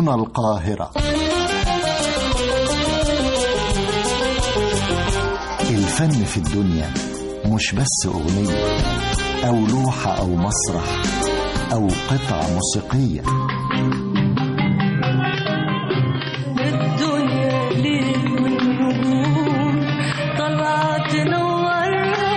هنا القاهرة. الفن في الدنيا مش بس أغنية أو لوحة أو مسرح أو قطعة موسيقية. الدنيا ليل والنجوم طلعت تنورها،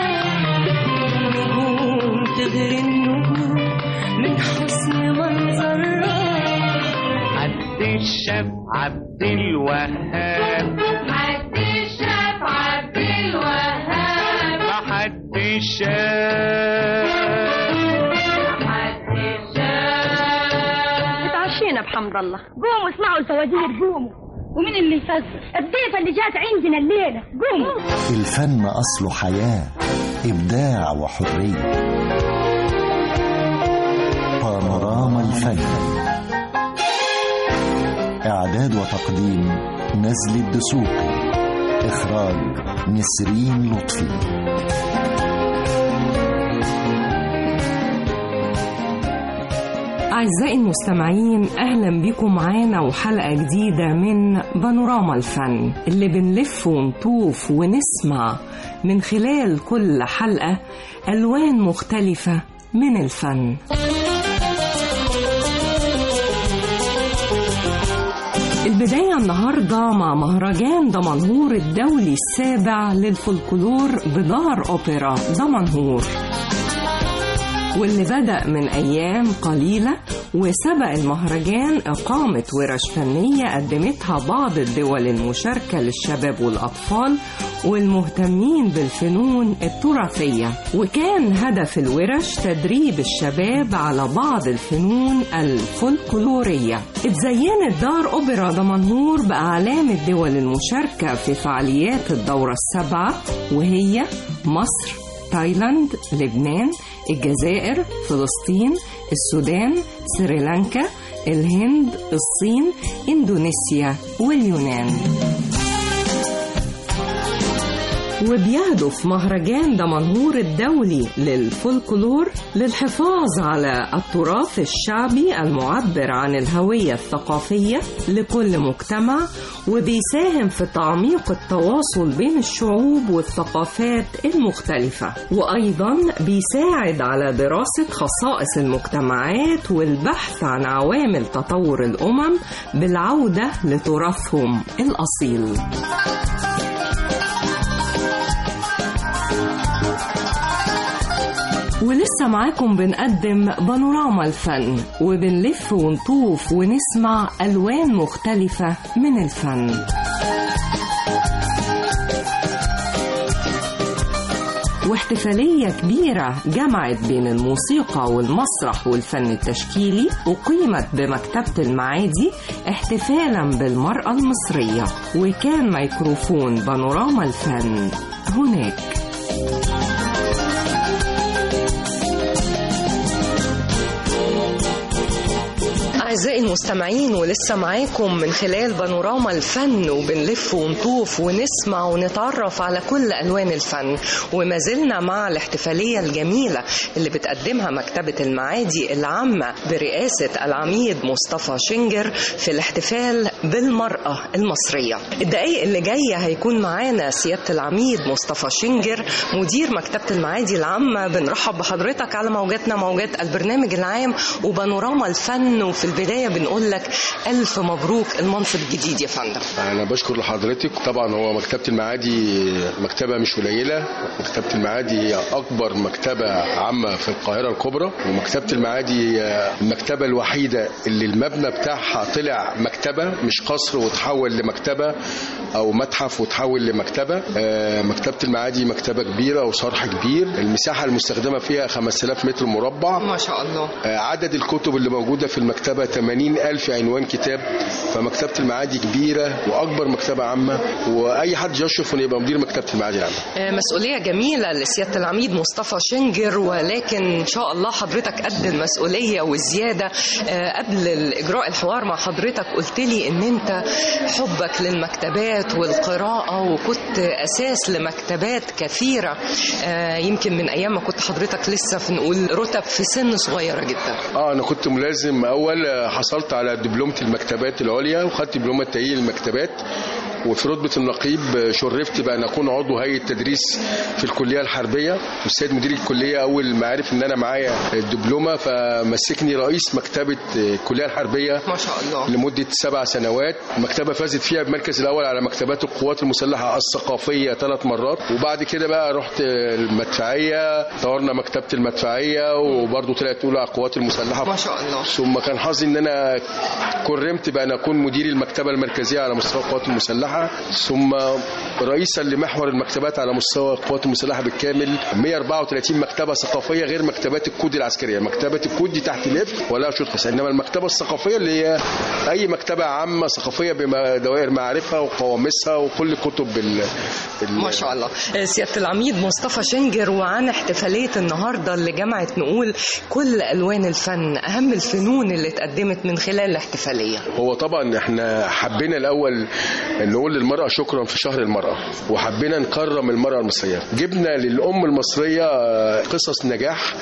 نجوم تغري النجوم من حسن منظرها. عبد الشاب عبد الوهاب، عبد الشاب عبد الوهاب، عبد الشاب اتعشينا بحمد الله. قوموا اسمعوا الفوازير، قوموا. ومين اللي يفزر؟ الضيفة اللي جات عندنا الليلة. قوموا. الفن أصله حياة، إبداع وحرية. بانوراما الفن، إعداد وتقديم نزل الدسوقي، إخراج نسرين لطفي. أعزائي المستمعين، أهلا بكم معانا وحلقة جديدة من بانوراما الفن اللي بنلف ونطوف ونسمع من خلال كل حلقة ألوان مختلفة من الفن. البداية النهاردة مع مهرجان دمنهور الدولي السابع للفولكلور بدار أوبرا دمنهور، واللي بدأ من أيام قليلة، وسبق المهرجان إقامة ورش فنية قدمتها بعض الدول المشاركة للشباب والأطفال والمهتمين بالفنون التراثية. وكان هدف الورش تدريب الشباب على بعض الفنون الفولكلورية. اتزينت دار أوبرا دمنهور بأعلام الدول المشاركة في فعاليات الدورة السبعة، وهي مصر، تايلاند، لبنان، الجزائر، فلسطين، السودان، سريلانكا، الهند، الصين، إندونيسيا واليونان. وبيهدف مهرجان دمنهور الدولي للفولكلور للحفاظ على التراث الشعبي المعبر عن الهوية الثقافية لكل مجتمع، وبيساهم في تعميق التواصل بين الشعوب والثقافات المختلفة، وأيضا بيساعد على دراسة خصائص المجتمعات والبحث عن عوامل تطور الأمم بالعودة لتراثهم الأصيل. ولسه معاكم بنقدم بانوراما الفن، وبنلف ونطوف ونسمع ألوان مختلفة من الفن. واحتفالية كبيرة جمعت بين الموسيقى والمسرح والفن التشكيلي، أقيمت بمكتبة المعادي احتفالا بالمرأة المصرية، وكان ميكروفون بانوراما الفن هناك. أعزائي المستمعين، ولسه معاكم من خلال بانوراما الفن، وبنلف ونطوف ونسمع ونتعرف على كل ألوان الفن. وما زلنا مع الاحتفالية الجميلة اللي بتقدمها مكتبة المعادي العامة برئاسة العميد مصطفى شنجر في الاحتفال بالمرأة المصرية. الدقايق اللي جاية هيكون معانا سيادة العميد مصطفى شنجر مدير مكتبة المعادي العامة. بنرحب بحضرتك على موجاتنا، موجات البرنامج العام وبانوراما الفن. وفي البداية بنقول لك ألف مبروك المنصب الجديد يا فندم. أنا بشكر لحضرتك. طبعا هو مكتبة المعادي مكتبة مش قليلة. مكتبة المعادي هي أكبر مكتبة عامة في القاهرة الكبرى، ومكتبة المعادي المكتبة الوحيدة اللي المبنى بتاعها طلع مكتبة مش قصر وتحول لمكتبة أو متحف وتحول لمكتبة. مكتبة المعادي مكتبة كبيرة وصرح كبير، المساحة المستخدمة فيها 5000 متر مربع ما شاء الله. عدد الكتب اللي موجودة في المكتبة 80,000 عنوان كتاب. فمكتبة المعادي كبيرة وأكبر مكتبة عامة، وأي حد يشرف أن يبقى مدير مكتبة المعادي العامة. مسؤولية جميلة لسيادة العميد مصطفى شنجر، ولكن إن شاء الله حضرتك قد المسؤولية والزيادة. قبل الإجراء الحوار مع حضرتك قلت لي إن أنت حبك للمكتبات والقراءة، وكنت أساس لمكتبات كثيرة يمكن من أيام ما كنت حضرتك لسه في نقول رتب في سن صغيرة جدا. أنا كنت ملازم أول حصلت على دبلومة المكتبات العليا وخدت دبلومة تأهيل المكتبات، وفي رتبة النقيب شرفت بأن أكون عضو هيئة تدريس في الكلية الحربية. والسيد مدير الكلية أول ما عرف إن أنا معايا الدبلومة فمسكني رئيس مكتبة الكلية الحربية ما شاء الله لمدة 7 سنوات. المكتبة فازت فيها بالمركز الأول على مكتبات القوات المسلحة الثقافية 3 مرات. وبعد كده بقى رحت المدفعية، طورنا مكتبة المدفعية وبرضه طلعت أولى على القوات المسلحة ما شاء الله. ثم كان حظي إن أنا كرمت بأن أكون مدير المكتبة المركزية على مستوى القوات المسلحة، ثم رئيسا لمحور المكتبات على مستوى القوات المسلحة بالكامل. 134 مكتبة ثقافية غير مكتبات الكود العسكرية. مكتبة الكود دي تحت الإف ولا شرطة خاصة، إنما المكتبة الثقافية اللي هي أي مكتبة عامة ثقافية بدوائر معارفها وقواميسها وكل كتب ما شاء الله. سيادة العميد مصطفى شنجر، وعن احتفالية النهاردة اللي جمعت نقول كل ألوان الفن، أهم الفنون اللي اتقدمت من خلال الاحتفالية. هو طبعا احنا حبينا الأول نقول للمرأة شكرا في شهر المرأة، وحبينا نكرم المرأة المصرية. جبنا للأم المصرية قصص نجاح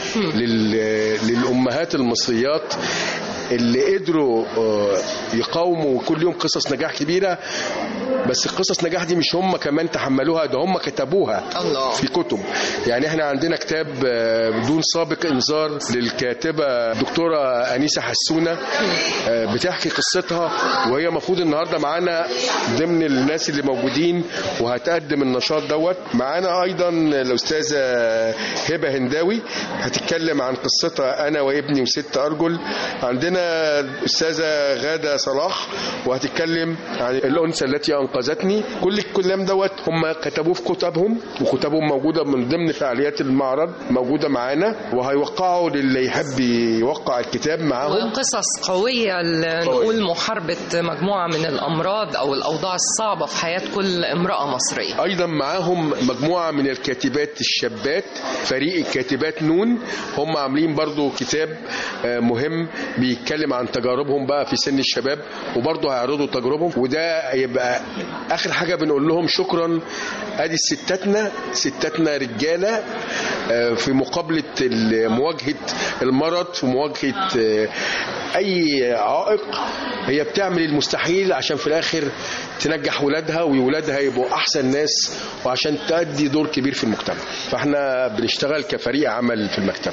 للأمهات المصريات اللي قدروا يقاوموا كل يوم قصص نجاح كبيرة. بس القصص نجاح دي مش هم كمان تحملوها، ده هم كتبوها الله في كتب. يعني احنا عندنا كتاب بدون سابق انذار للكاتبة الدكتورة أنيسة حسونة بتحكي قصتها، وهي المفروض النهاردة معانا ضمن الناس اللي موجودين وهتقدم النشاط دوت. معانا أيضا الأستاذة هبة هنداوي هتتكلم عن قصتها أنا وابني وست أرجل. عندنا الأستاذة غادة صلاح وهتتكلم عن الأنثى التي أنقذتني. كل الكلام دوت هم كتبوه في كتبهم، وكتبهم موجودة من ضمن فعاليات المعرض موجودة معانا، وهيوقعوا للي يحب يوقع الكتاب معاهم. قصص قوية نقول محاربة مجموعة من الأمراض أو الأوضاع الصعبة في حياة كل امرأة مصرية. أيضا معاهم مجموعة من الكاتبات الشابات، فريق الكاتبات نون، هم عاملين برضو كتاب مهم بيتكلم عن تجاربهم بقى في سن الشباب، وبرضو هيعرضوا تجاربهم. وده يبقى آخر حاجة بنقول لهم شكرا. ادي ستاتنا رجالة في مقابلة مواجهة المرض، في مواجهة أي عائق. هي بتعمل المستحيل عشان في الآخر تنجح ولادها وولادها يبقوا أحسن ناس، وعشان تأدي دور كبير في المجتمع. فاحنا بنشتغل كفريق عمل في المكتبة،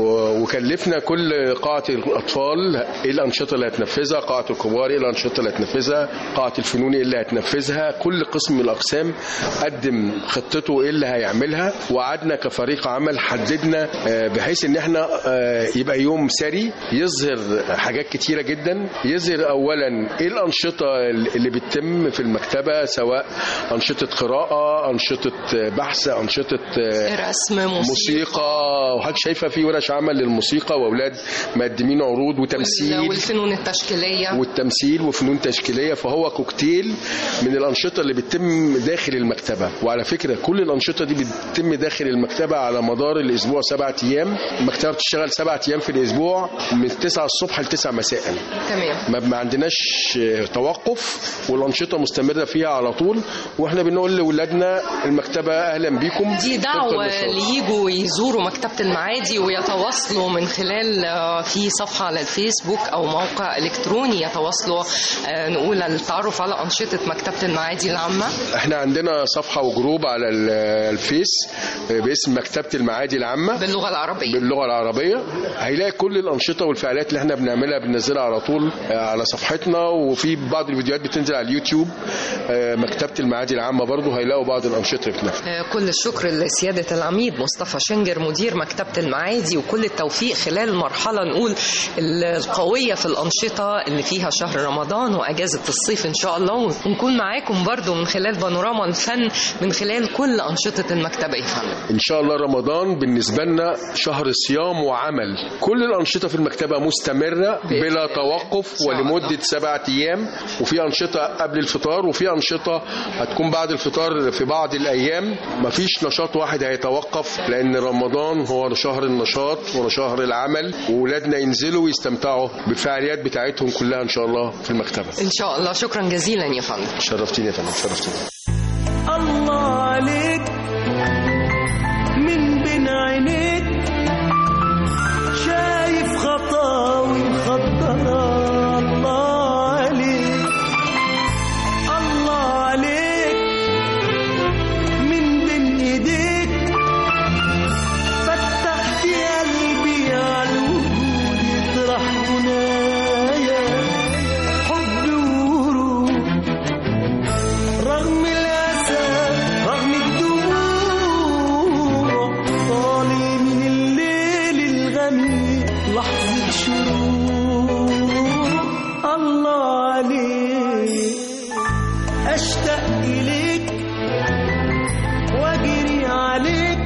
وكلفنا كل قاعة الأطفال إيه الأنشطة اللي هتنفذها، قاعة الكبار إيه الأنشطة اللي هتنفذها، قاعة الفنون إيه اللي هتنفذها. كل قسم من الأقسام قدم خطته إيه اللي هيعملها، وقعدنا كفريق عمل حددنا بحيث إن احنا يبقى يوم سري يظهر حاجات كتيرة جدا. يظهر أولا إيه الأنشطة اللي بتتم في المكتبة، سواء أنشطة قراءة، أنشطة بحث، أنشطة رسم، موسيقى. وحضرتك شايفة في ورش عمل للموسيقى وأولاد مقدمين عروض وتمثيل، والفنون التشكيلية والتمثيل وفنون تشكيلية. فهو كوكتيل من الأنشطة اللي بتتم داخل المكتبة. وعلى فكرة كل الأنشطة دي بتتم داخل المكتبة على مدار الأسبوع 7 أيام. المكتبة بتشتغل 7 أيام في الأسبوع من 9 الصبح ل 9 مساء. تمام. ما عندناش توقف، والأنشطة مستمرة فيها على طول. واحنا بنقول لأولادنا المكتبة أهلا بيكم. دي دعوة ليجوا يزوروا مكتبة المعادي ويتواصلوا من خلال في صفحة على الفيسبوك أو موقع إلكتروني يتواصلوا نقول التعرف على أنشطة مكتبة المعادي العامة. احنا عندنا صفحة وجروب على الفيس باسم مكتبة المعادي العامة باللغة العربية. هيلاقي كل الأنشطة والفعاليات اللي احنا بنعملها بننزلها على طول على صفحتنا، وفي بعض الفيديوهات بتنزل على اليوتيوب مكتبة المعادي العامة برضو هيلاقوا بعض الأنشطة بتنفذ. كل الشكر لسيادة العميد مصطفى شنجر مدير مكتبة المعادي، وكل التوفيق خلال المرحلة نقول القوية في الأنشطة اللي فيها شهر رمضان وأجازة الصيف إن شاء الله، ونكون معاكم برضو من خلال بانوراما الفن من خلال كل أنشطة المكتبة يفهم. إن شاء الله رمضان بالنسبة لنا شهر صيام وعمل. كل الأنشطة في المكتبة مستمرة بلا توقف ولمدة 7 أيام، وفي أنشطة قبل الفطار وفي أنشطة هتكون بعد الفطار في بعض الأيام. مفيش نشاط واحد هيتوقف، لأن رمضان هو شهر النشاط وشهر العمل، وولادنا ينزلوا ويستمتعوا بالفعاليات بتاعتهم كلها إن شاء الله في المكتبة إن شاء الله. شكرا جزيلا يا فندم. شرفتيني يا فندم، شرفتيني. الله عليك من بين عينيك شايف خطاوي مخضرة الله عليك أشتاق إليك وأجري عليك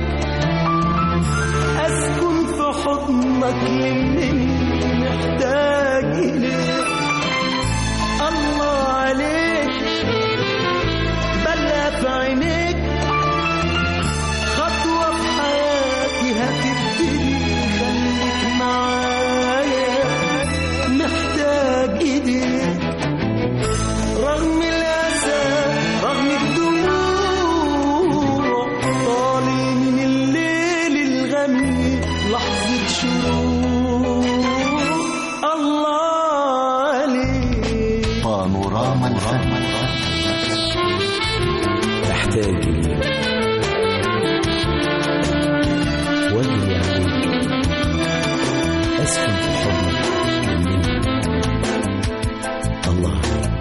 أسكن في حضنك يمني محتاج إليك الله عليك بلى في عينيك خطوة في حياتي هتبتدي خليك معايا محتاج إيديك رغم الأسى رغم الدموع طالع من الليل الغمي لحظة شروق الله عليك بانوراما الفن تحتاج إليك وجهي عليك أسكن في حضنك الله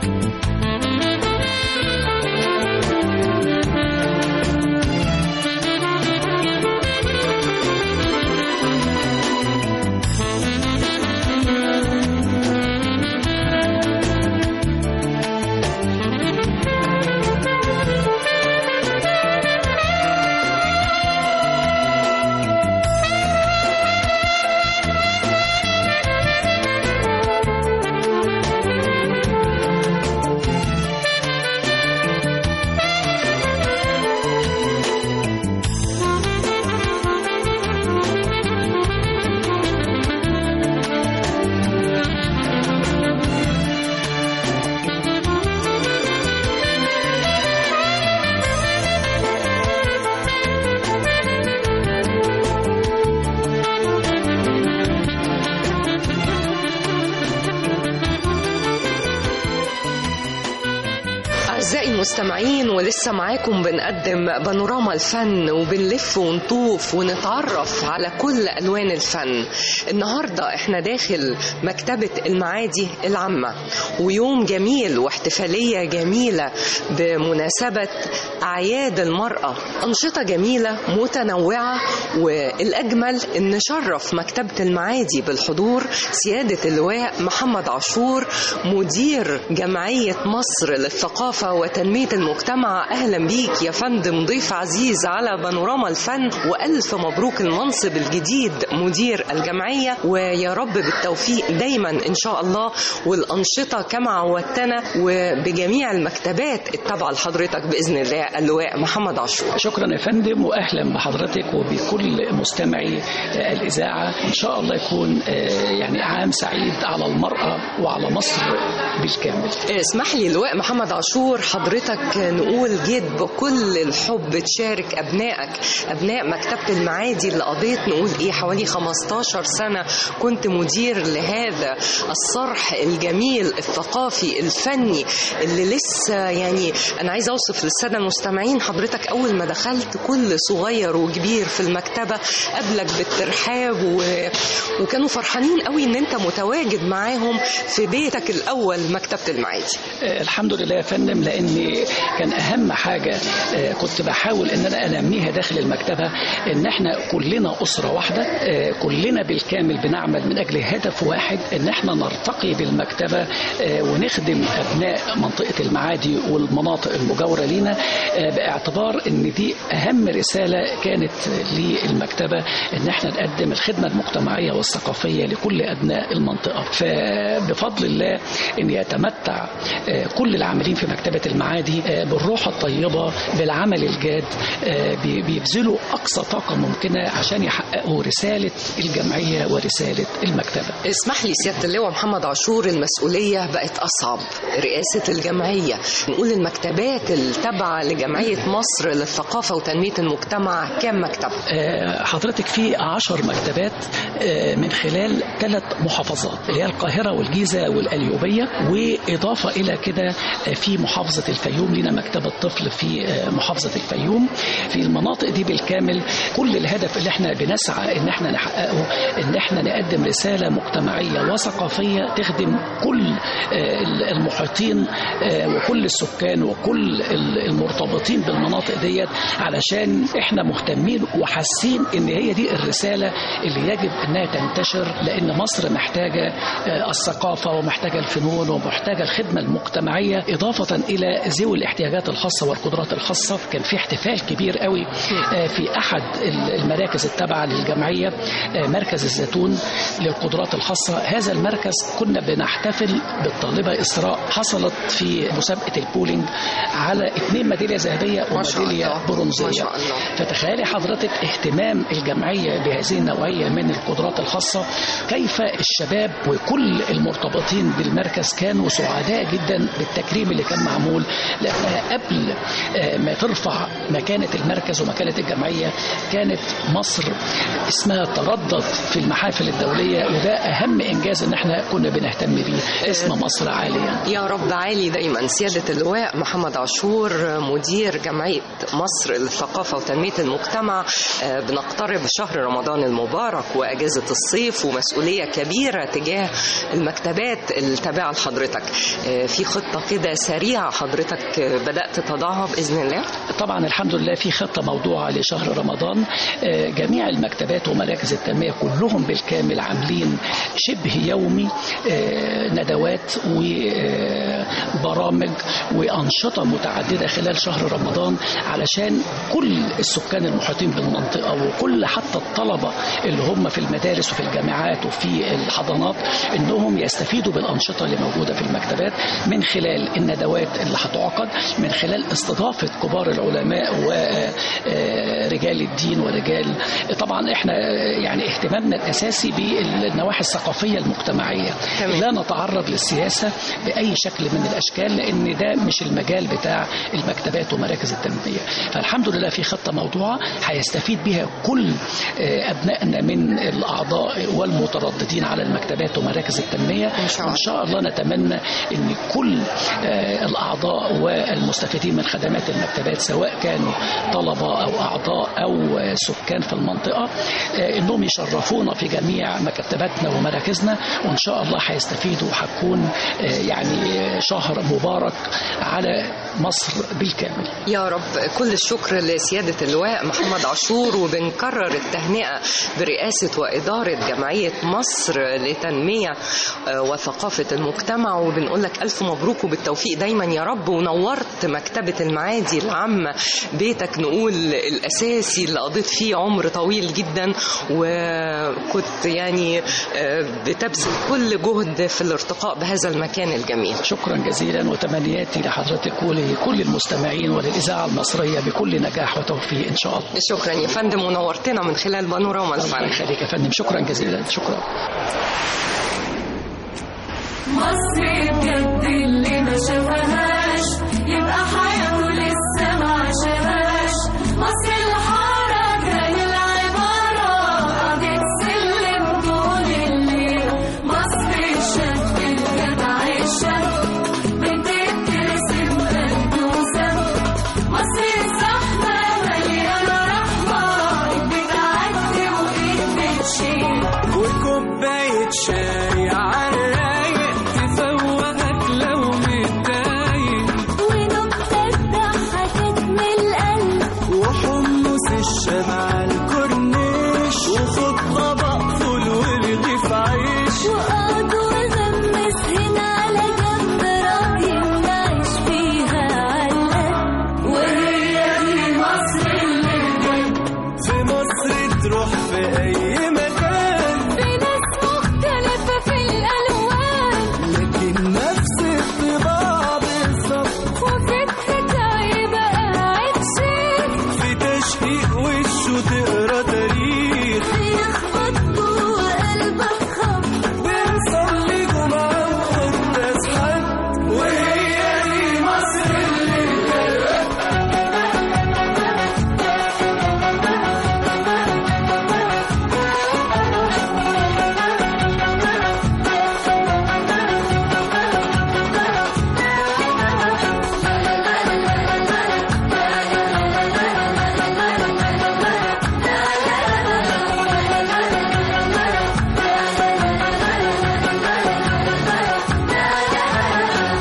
أعزائي المستمعين، ولسه معاكم بنقدم بانوراما الفن وبنلف ونطوف ونتعرف على كل ألوان الفن. النهاردة احنا داخل مكتبة المعادي العامة، ويوم جميل واحتفالية جميلة بمناسبة أعياد المرأة، أنشطة جميلة متنوعة، والأجمل أن نشرف مكتبة المعادي بالحضور سيادة اللواء محمد عاشور مدير جمعية مصر للثقافة وتنمية المجتمع. أهلا بيك يا فندم، ضيف عزيز على بانوراما الفن، وألف مبروك المنصب الجديد مدير الجمعية، ويا رب بالتوفيق دايما إن شاء الله، والأنشطة كما عودتنا وبجميع المكتبات التابعة لحضرتك بإذن الله اللواء محمد عاشور. شكرا يا فندم، وأهلا بحضرتك وبكل مستمعي الإذاعة. إن شاء الله يكون يعني عام سعيد على المرأة وعلى مصر بالكامل. اسمح لي اللواء محمد عاشور، حضرتك نقول جيت بكل الحب تشارك أبنائك، أبناء مكتبة المعادي اللي قضيت نقول حوالي 15 سنة كنت مدير لهذا الصرح الجميل الثقافي الفني اللي لسه يعني أنا عايزة أوصف للسادة المستمعين، حضرتك أول ما دخلت كل صغير وكبير في المكتبة قبلك بالترحاب وكانوا فرحانين قوي إن أنت متواجد معاهم في بيتك الأول مكتبة المعادي. الحمد لله يا فندم، لأن كان أهم حاجة كنت بحاول إن أنا أنميها داخل المكتبة إن إحنا كلنا أسرة واحدة، كلنا بالكامل بنعمل من أجل هدف واحد، إن إحنا نرتقي بالمكتبة ونخدم أبناء منطقة المعادي والمناطق المجاورة لينا، باعتبار إن دي أهم رسالة كانت للمكتبة، إن إحنا نقدم الخدمة المجتمعية والثقافية لكل أبناء المنطقة. فبفضل الله إن يتمتع كل العاملين في مكتبة المعادي بالروح الطيبة، بالعمل الجاد، بيبذلوا أقصى طاقة ممكنة عشان يحققوا رسالة الجمعية ورسالة المكتبة. اسمح لي سيادة اللواء محمد عاشور، المسؤولية بقت أصعب، رئاسة الجمعية، نقول المكتبات التابعة لجمعية مصر للثقافة وتنمية المجتمع كم مكتبة؟ حضرتك في 10 مكتبات من خلال 3 محافظات اللي هي القاهرة والجيزة والقليوبية، وإضافة إلى كده في محافظة الفيوم لنا مكتبة طفل في محافظة الفيوم. في المناطق دي بالكامل كل الهدف اللي احنا بنسعى ان احنا نحققه ان احنا نقدم رسالة مجتمعية وثقافية تخدم كل المحيطين وكل السكان وكل المرتبطين بالمناطق ديت، علشان احنا مهتمين وحاسين ان هي دي الرسالة اللي يجب انها تنتشر، لان مصر محتاجة الثقافة ومحتاجة الفنون ومحتاجة الخدمة المجتمعية، إضافة إلى ذوي الاحتياجات الخاصة والقدرات الخاصة. كان في احتفال كبير قوي في أحد المراكز التابعة للجمعية، مركز الزيتون للقدرات الخاصة. هذا المركز كنا بنحتفل بالطالبة إسراء، حصلت في مسابقة البولينج على 2 ميدالية ذهبية وميدالية برونزية. فتخيلي حضرتك اهتمام الجمعية بهذه النوعية من القدرات الخاصة، كيف الشباب وكل المرتبطين بالمركز كانوا سعداء جدا بالتكريم اللي كان معمول. لأنها قبل ما ترفع مكانة المركز ومكانة الجمعية كانت مصر اسمها تردد في المحافل الدولية، وده أهم إنجاز إن احنا كنا بنهتم بيه، اسم مصر عاليا. يا رب عالي دايما. سيادة اللواء محمد عاشور مدير جمعية مصر للثقافة وتنمية المجتمع، بنقترب شهر رمضان المبارك وأجازة الصيف ومسؤولية كبيرة تجاه المكتبات التابعة لحضرتك. في خطة كده سريعة حضرتك بدأت تضعها بإذن الله؟ طبعا الحمد لله في خطة موضوعة لشهر رمضان. جميع المكتبات ومراكز التنمية كلهم بالكامل عاملين شبه يومي ندوات وبرامج وأنشطة متعددة خلال شهر رمضان، علشان كل السكان المحيطين بالمنطقة وكل حتى الطلبة اللي هم في المدارس وفي الجامعات وفي الحضانات انهم يستفيدوا بالأنشطة اللي موجودة في المكتبات، من خلال الندوات اللي هتعقد، من خلال استضافة كبار العلماء ورجال الدين ورجال. طبعا احنا يعني اهتمامنا الأساسي بالنواحي الثقافية المجتمعية، لا نتعرض للسياسة بأي شكل من الأشكال، لأن ده مش المجال بتاع المكتبات ومراكز التنمية. فالحمد لله في خطة موضوعة هيستفيد بها كل أبنائنا من الأعضاء والمترددين على المكتبات ومراكز التنمية. إن شاء الله نتمنى أن كل الأعضاء والمستفيدين من خدمات المكتبات سواء كانوا طلبة أو أعضاء أو سكان في المنطقة أنهم يشرفونا في جميع مكتباتنا ومراكزنا، وإن شاء الله هيستفيدوا وهتكون يعني شهر مبارك على مصر بالكامل. يا رب. كل الشكر لسيادة اللواء محمد عاشور، وبنكرر التهنئة برئاسة وإدارة جمعية مصر لتنمية وثقافة المجتمع، وبنقول لك ألف مبروك وبالتوفيق دايما يا رب. ونورت مكتبة المعادي العامة، بيتك نقول الأساسي اللي قضيت فيه عمر طويل جدا، وكنت يعني بتبذل كل جهد في الارتقاء بهذا المكان الجميل. شكرا جزيلا، وتمنياتي لحضرتك ولكل المستمعين وللإذاعة المصرية بكل نجاح وتوفيق إن شاء الله. شكرا يا فندم، ونورتنا من خلال بانوراما الفن. الله يخليك يا فندم، شكرا جزيلا. شكرا. مصر بجد اللي ما شافهاش يبقى حياته لسه ما عاشهاش. مصر الحارة كان العبارة قضية سلم طول الليل. مصر الشاب الجدع الشاب بنت بترسم قلب وسم. مصر الزحمة مليانة رحمة، بتعدي وإيد بتشيل، وكوباية شاي عالرايق تفوقك لو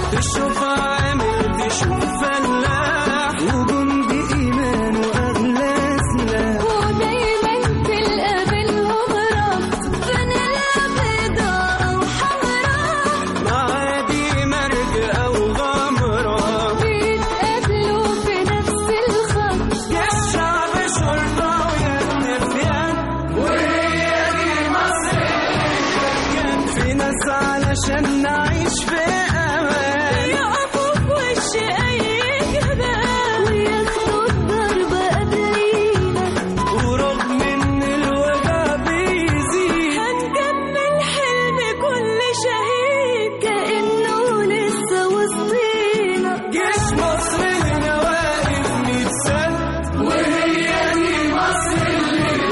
تشوف عامل تشوف فلاح وجندي إيمان وأغلى سلاح ودايما تلقى بينهم ربط فانيلا بيضاء أو حمراء معادي مرج أو غمرة بيتقابلوا في نفس الخط يا الشعب شرطة ويد في يد وهي دي مصر كان في ناس علشان نعيش في أمان يقفوا في وش أي جبال وياخدوا الضربة قبلينا ورغم إن الوجع بيزيد هنكمل حلم كل شهيد كأنه لسه وسطينا جيش مصر هنا واقف 100 سنة وهي دي مصر اللي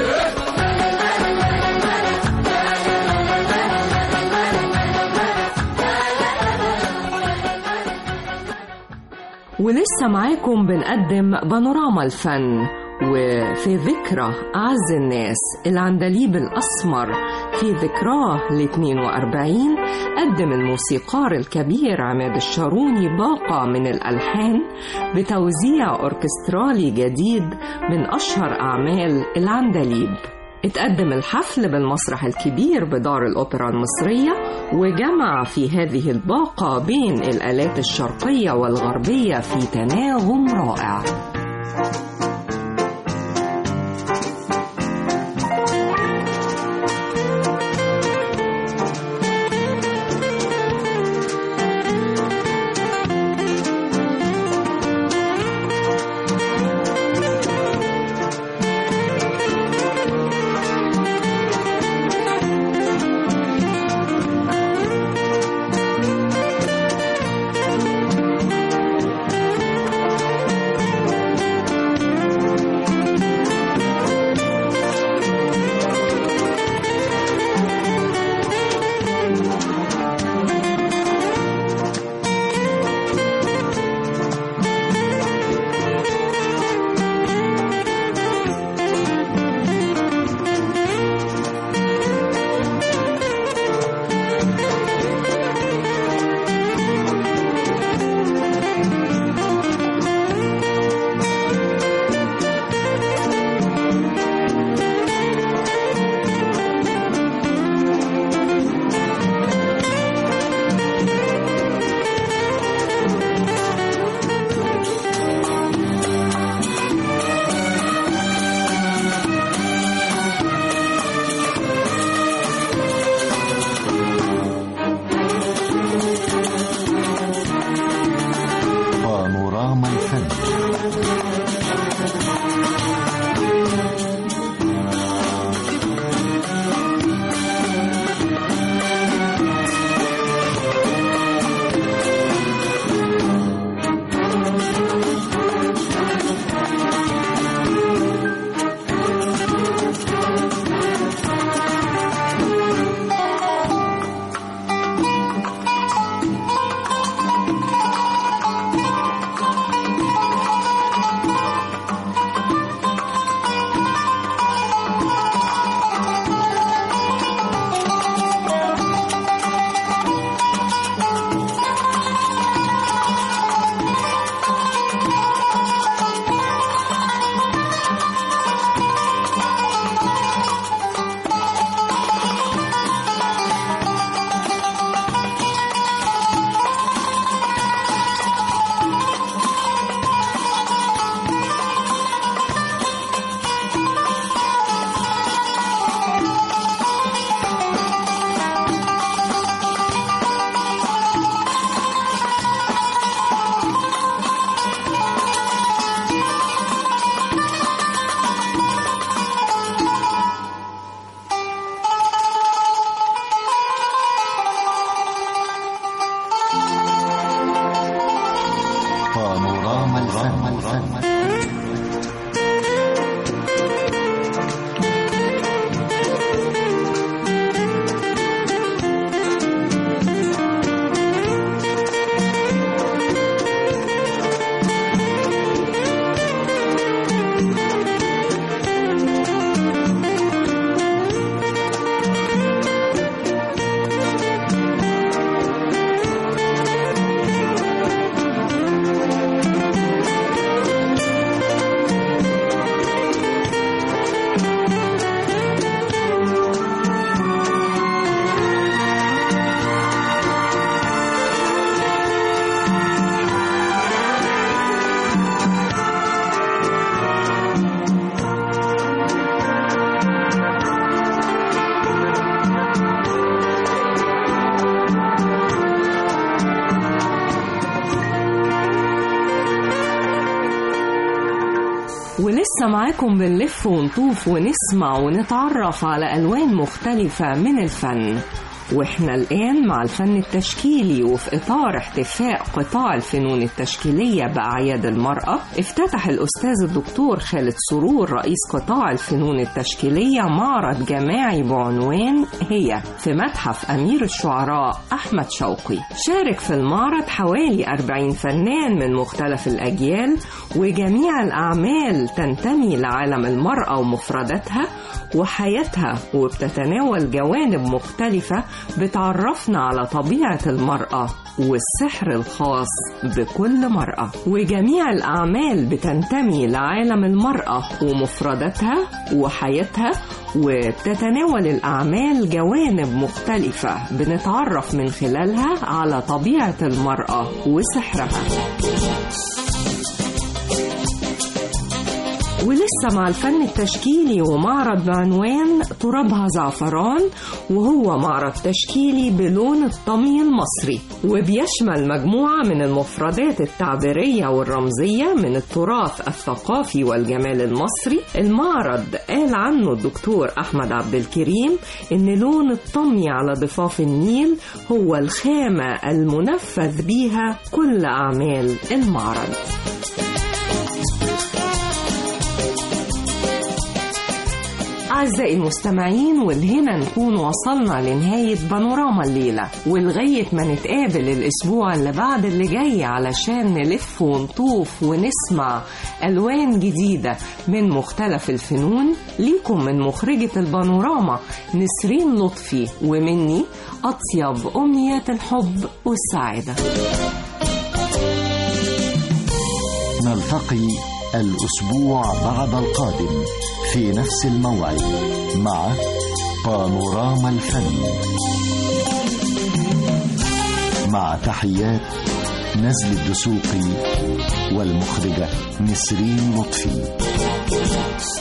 ولسه معاكم بنقدم بانوراما الفن، وفي ذكرى أعز الناس العندليب الأسمر في ذكراه ل42 قدم الموسيقار الكبير عماد الشاروني باقة من الألحان بتوزيع أوركسترالي جديد من أشهر أعمال العندليب. اتقدم الحفل بالمسرح الكبير بدار الأوبرا المصرية، وجمع في هذه الباقة بين الآلات الشرقية والغربية في تناغم رائع. ولسه معاكم بنلف ونطوف ونسمع ونتعرف على ألوان مختلفة من الفن. واحنا الآن مع الفن التشكيلي، وفي إطار احتفاء قطاع الفنون التشكيلية بأعياد المرأة، افتتح الأستاذ الدكتور خالد سرور رئيس قطاع الفنون التشكيلية معرض جماعي بعنوان هي في متحف أمير الشعراء أحمد شوقي. شارك في المعرض حوالي 40 فنان من مختلف الأجيال، وجميع الأعمال تنتمي لعالم المرأة ومفرداتها وحياتها، وبتتناول جوانب مختلفة بتعرفنا على طبيعة المرأة والسحر الخاص بكل مرأة. وجميع الأعمال بتنتمي لعالم المرأة ومفرداتها وحياتها، وبتتناول الأعمال جوانب مختلفة بنتعرف من خلالها على طبيعة المرأة وسحرها. ولسه مع الفن التشكيلي ومعرض بعنوان ترابها زعفران، وهو معرض تشكيلي بلون الطمي المصري، وبيشمل مجموعة من المفردات التعبيرية والرمزية من التراث الثقافي والجمال المصري. المعرض قال عنه الدكتور أحمد عبد الكريم إن لون الطمي على ضفاف النيل هو الخامة المنفذ بيها كل أعمال المعرض. أعزائي المستمعين، والهنا نكون وصلنا لنهاية بانوراما الليلة، ولغاية ما نتقابل الأسبوع اللي بعد اللي جاي علشان نلف ونطوف ونسمع ألوان جديدة من مختلف الفنون. ليكم من مخرجة البانوراما نسرين لطفي، ومني أطيب أمنيات الحب والسعادة. نلتقي الأسبوع بعد القادم في نفس الموعد مع بانوراما الفن، مع تحيات نزل الدسوقي والمخرجة نسرين لطفي.